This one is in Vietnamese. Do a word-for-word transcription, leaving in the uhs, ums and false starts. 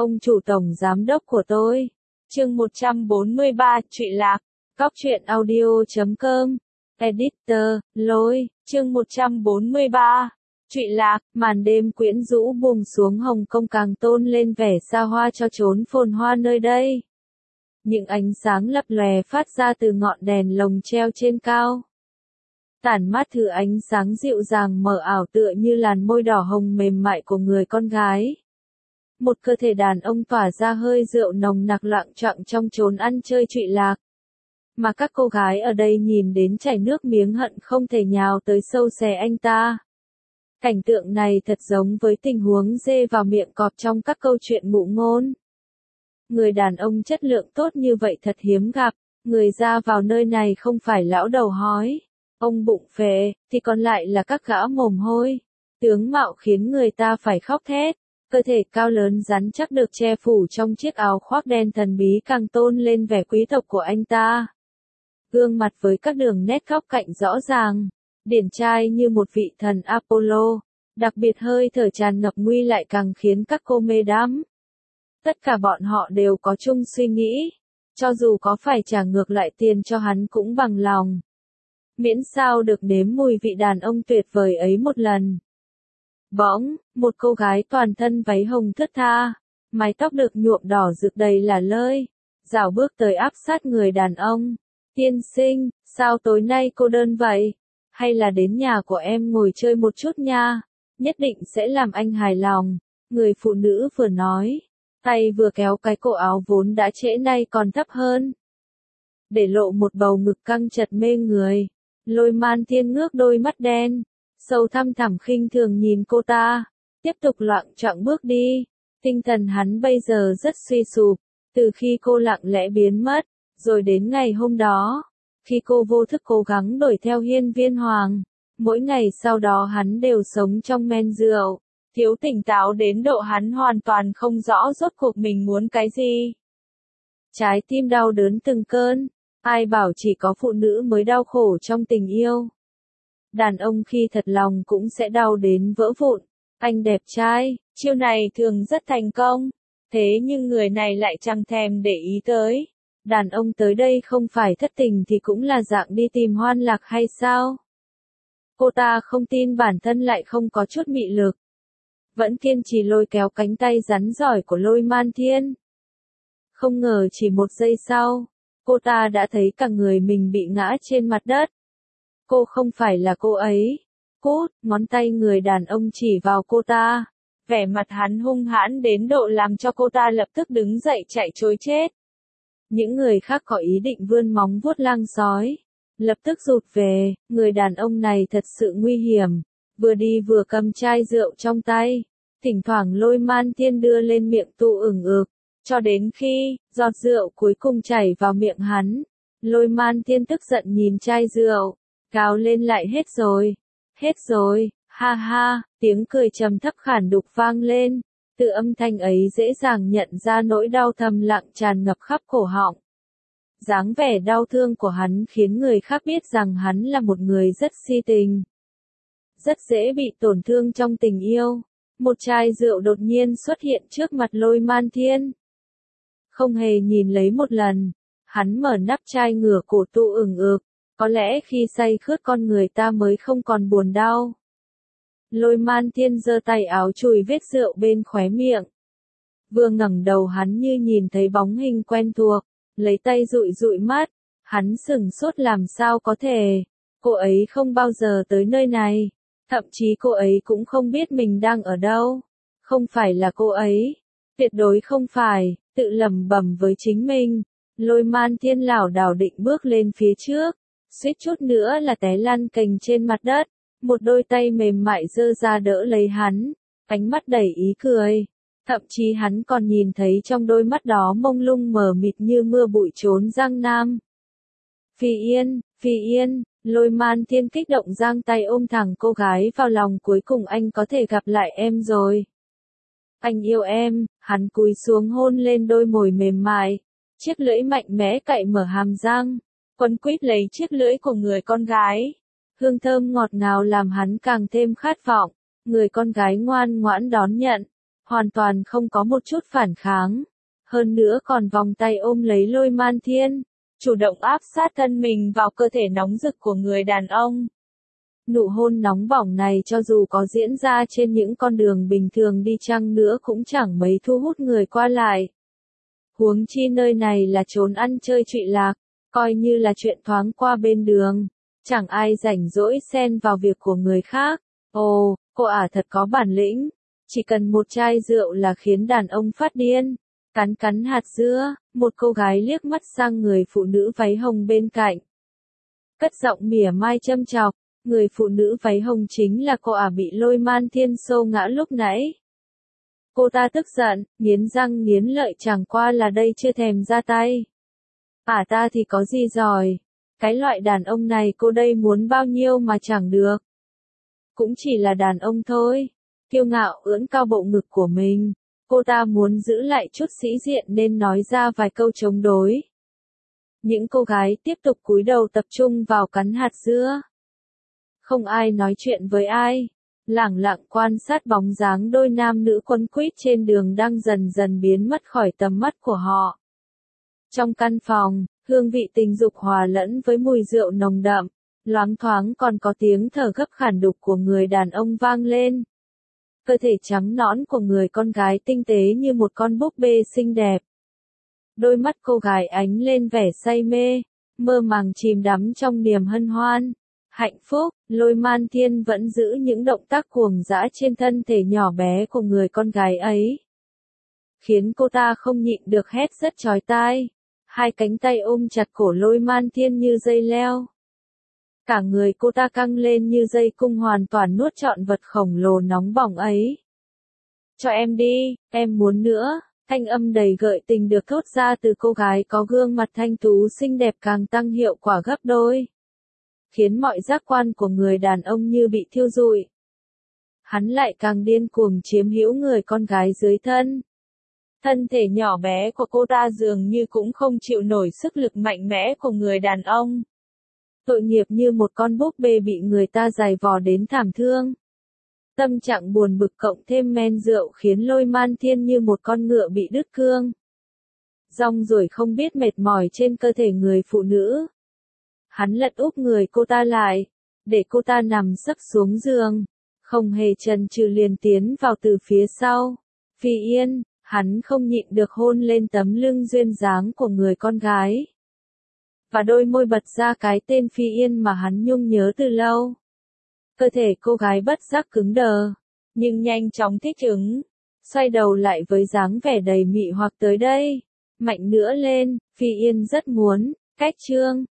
Ông chủ tổng giám đốc của tôi. Chương một trăm bốn mươi ba, Trụy Lạc. Cóc truyện audio chấm com. Editor, Lôi. Chương một trăm bốn mươi ba. Trụy Lạc. Màn đêm quyến rũ buông xuống Hồng Kông càng tôn lên vẻ xa hoa cho chốn phồn hoa nơi đây. Những ánh sáng lập lòe phát ra từ ngọn đèn lồng treo trên cao. Tản mát thứ ánh sáng dịu dàng mờ ảo tựa như làn môi đỏ hồng mềm mại của người con gái. Một cơ thể đàn ông tỏa ra hơi rượu nồng nặc loạng choạng trong chốn ăn chơi Trụy Lạc. Mà các cô gái ở đây nhìn đến chảy nước miếng hận không thể nhào tới sâu xé anh ta. Cảnh tượng này thật giống với tình huống dê vào miệng cọp trong các câu chuyện ngụ ngôn. Người đàn ông chất lượng tốt như vậy thật hiếm gặp, người ra vào nơi này không phải lão đầu hói, ông bụng phệ, thì còn lại là các gã mồm hôi. Tướng mạo khiến người ta phải khóc thét, cơ thể cao lớn rắn chắc được che phủ trong chiếc áo khoác đen thần bí càng tôn lên vẻ quý tộc của anh ta. Gương mặt với các đường nét góc cạnh rõ ràng, điển trai như một vị thần Apollo, đặc biệt hơi thở tràn ngập nguy lại càng khiến các cô mê đắm. Tất cả bọn họ đều có chung suy nghĩ, cho dù có phải trả ngược lại tiền cho hắn cũng bằng lòng. Miễn sao được nếm mùi vị đàn ông tuyệt vời ấy một lần. Bỗng, một cô gái toàn thân váy hồng thướt tha, mái tóc được nhuộm đỏ rực đầy là lơi, dạo bước tới áp sát người đàn ông. Tiên sinh, sao tối nay cô đơn vậy? Hay là đến nhà của em ngồi chơi một chút nha? Nhất định sẽ làm anh hài lòng. Người phụ nữ vừa nói, tay vừa kéo cái cổ áo vốn đã trễ nay còn thấp hơn, để lộ một bầu ngực căng chặt mê người. Lôi Man Thiên ngước đôi mắt đen, sâu thăm thẳm khinh thường nhìn cô ta, tiếp tục loạng choạng bước đi. Tinh thần hắn bây giờ rất suy sụp, từ khi cô lặng lẽ biến mất, rồi đến ngày hôm đó, khi cô vô thức cố gắng đuổi theo Hiên Viên Hoàng, mỗi ngày sau đó hắn đều sống trong men rượu, thiếu tỉnh táo đến độ hắn hoàn toàn không rõ rốt cuộc mình muốn cái gì. Trái tim đau đớn từng cơn, ai bảo chỉ có phụ nữ mới đau khổ trong tình yêu. Đàn ông khi thật lòng cũng sẽ đau đến vỡ vụn. Anh đẹp trai, chiêu này thường rất thành công, thế nhưng người này lại chẳng thèm để ý tới. Đàn ông tới đây không phải thất tình thì cũng là dạng đi tìm hoan lạc hay sao? Cô ta không tin bản thân lại không có chút mị lực, vẫn kiên trì lôi kéo cánh tay rắn giỏi của Lôi Man Thiên. Không ngờ chỉ một giây sau, cô ta đã thấy cả người mình bị ngã trên mặt đất. Cô không phải là cô ấy. Cút, ngón tay người đàn ông chỉ vào cô ta. Vẻ mặt hắn hung hãn đến độ làm cho cô ta lập tức đứng dậy chạy trối chết. Những người khác có ý định vươn móng vuốt lang sói, lập tức rụt về. Người đàn ông này thật sự nguy hiểm, vừa đi vừa cầm chai rượu trong tay, thỉnh thoảng Lôi Man Thiên đưa lên miệng tụ ửng ực, cho đến khi giọt rượu cuối cùng chảy vào miệng hắn. Lôi Man Thiên tức giận nhìn chai rượu, gào lên lại hết rồi, hết rồi, ha ha, tiếng cười trầm thấp khản đục vang lên. Từ âm thanh ấy dễ dàng nhận ra nỗi đau thầm lặng tràn ngập khắp cổ họng. Dáng vẻ đau thương của hắn khiến người khác biết rằng hắn là một người rất si tình, rất dễ bị tổn thương trong tình yêu. Một chai rượu đột nhiên xuất hiện trước mặt Lôi Man Thiên. Không hề nhìn lấy một lần, hắn mở nắp chai ngửa cổ tụ ửng ực, có lẽ khi say khướt con người ta mới không còn buồn đau. Lôi Man Thiên giơ tay áo chùi vết rượu bên khóe miệng. Vừa ngẩng đầu hắn như nhìn thấy bóng hình quen thuộc, lấy tay dụi dụi mắt, hắn sửng sốt làm sao có thể. Cô ấy không bao giờ tới nơi này, thậm chí cô ấy cũng không biết mình đang ở đâu. Không phải là cô ấy, tuyệt đối không phải, tự lẩm bẩm với chính mình. Lôi Man Thiên lảo đảo định bước lên phía trước, suýt chút nữa là té lăn cành trên mặt đất. Một đôi tay mềm mại giơ ra đỡ lấy hắn, ánh mắt đầy ý cười. Thậm chí hắn còn nhìn thấy trong đôi mắt đó mông lung mờ mịt như mưa bụi trốn Giang Nam. Phi Yên, Phi Yên, Lôi Man Thiên kích động giang tay ôm thẳng cô gái vào lòng. Cuối cùng anh có thể gặp lại em rồi. Anh yêu em. Hắn cúi xuống hôn lên đôi môi mềm mại. Chiếc lưỡi mạnh mẽ cạy mở hàm răng, quấn quýt lấy chiếc lưỡi của người con gái. Hương thơm ngọt ngào làm hắn càng thêm khát vọng. Người con gái ngoan ngoãn đón nhận, hoàn toàn không có một chút phản kháng. Hơn nữa còn vòng tay ôm lấy Lôi Man Thiên, chủ động áp sát thân mình vào cơ thể nóng rực của người đàn ông. Nụ hôn nóng bỏng này cho dù có diễn ra trên những con đường bình thường đi chăng nữa cũng chẳng mấy thu hút người qua lại. Huống chi nơi này là chốn ăn chơi trụy lạc, coi như là chuyện thoáng qua bên đường, chẳng ai rảnh rỗi xen vào việc của người khác. Ồ, cô ả thật có bản lĩnh, chỉ cần một chai rượu là khiến đàn ông phát điên. Cắn cắn hạt dưa, một cô gái liếc mắt sang người phụ nữ váy hồng bên cạnh. Cất giọng mỉa mai châm chọc, người phụ nữ váy hồng chính là cô ả bị Lôi Man Thiên xô ngã lúc nãy. Cô ta tức giận, nghiến răng nghiến lợi chẳng qua là đây chưa thèm ra tay. Ả ta thì có gì giỏi, cái loại đàn ông này cô đây muốn bao nhiêu mà chẳng được. Cũng chỉ là đàn ông thôi, kiêu ngạo ưỡn cao bộ ngực của mình. Cô ta muốn giữ lại chút sĩ diện nên nói ra vài câu chống đối. Những cô gái tiếp tục cúi đầu tập trung vào cắn hạt dưa. Không ai nói chuyện với ai, lẳng lặng quan sát bóng dáng đôi nam nữ quấn quýt trên đường đang dần dần biến mất khỏi tầm mắt của họ. Trong căn phòng, hương vị tình dục hòa lẫn với mùi rượu nồng đậm, loáng thoáng còn có tiếng thở gấp khản đục của người đàn ông vang lên. Cơ thể trắng nõn của người con gái tinh tế như một con búp bê xinh đẹp. Đôi mắt cô gái ánh lên vẻ say mê, mơ màng chìm đắm trong niềm hân hoan. Hạnh phúc, Lôi Man Thiên vẫn giữ những động tác cuồng dã trên thân thể nhỏ bé của người con gái ấy. Khiến cô ta không nhịn được hét rất chói tai. Hai cánh tay ôm chặt cổ Lôi Man Thiên như dây leo. Cả người cô ta căng lên như dây cung hoàn toàn nuốt trọn vật khổng lồ nóng bỏng ấy. Cho em đi, em muốn nữa, thanh âm đầy gợi tình được thốt ra từ cô gái có gương mặt thanh tú xinh đẹp càng tăng hiệu quả gấp đôi. Khiến mọi giác quan của người đàn ông như bị thiêu rụi. Hắn lại càng điên cuồng chiếm hữu người con gái dưới thân. Thân thể nhỏ bé của cô ta dường như cũng không chịu nổi sức lực mạnh mẽ của người đàn ông. Tội nghiệp như một con búp bê bị người ta giày vò đến thảm thương. Tâm trạng buồn bực cộng thêm men rượu khiến Lôi Man Thiên như một con ngựa bị đứt cương. Rong ruổi không biết mệt mỏi trên cơ thể người phụ nữ. Hắn lật úp người cô ta lại, để cô ta nằm sấp xuống giường, không hề chần chừ liền tiến vào từ phía sau. Phi Yên, hắn không nhịn được hôn lên tấm lưng duyên dáng của người con gái. Và đôi môi bật ra cái tên Phi Yên mà hắn nhung nhớ từ lâu. Cơ thể cô gái bất giác cứng đờ, nhưng nhanh chóng thích ứng, xoay đầu lại với dáng vẻ đầy mị hoặc tới đây. Mạnh nữa lên, Phi Yên rất muốn, cách chương.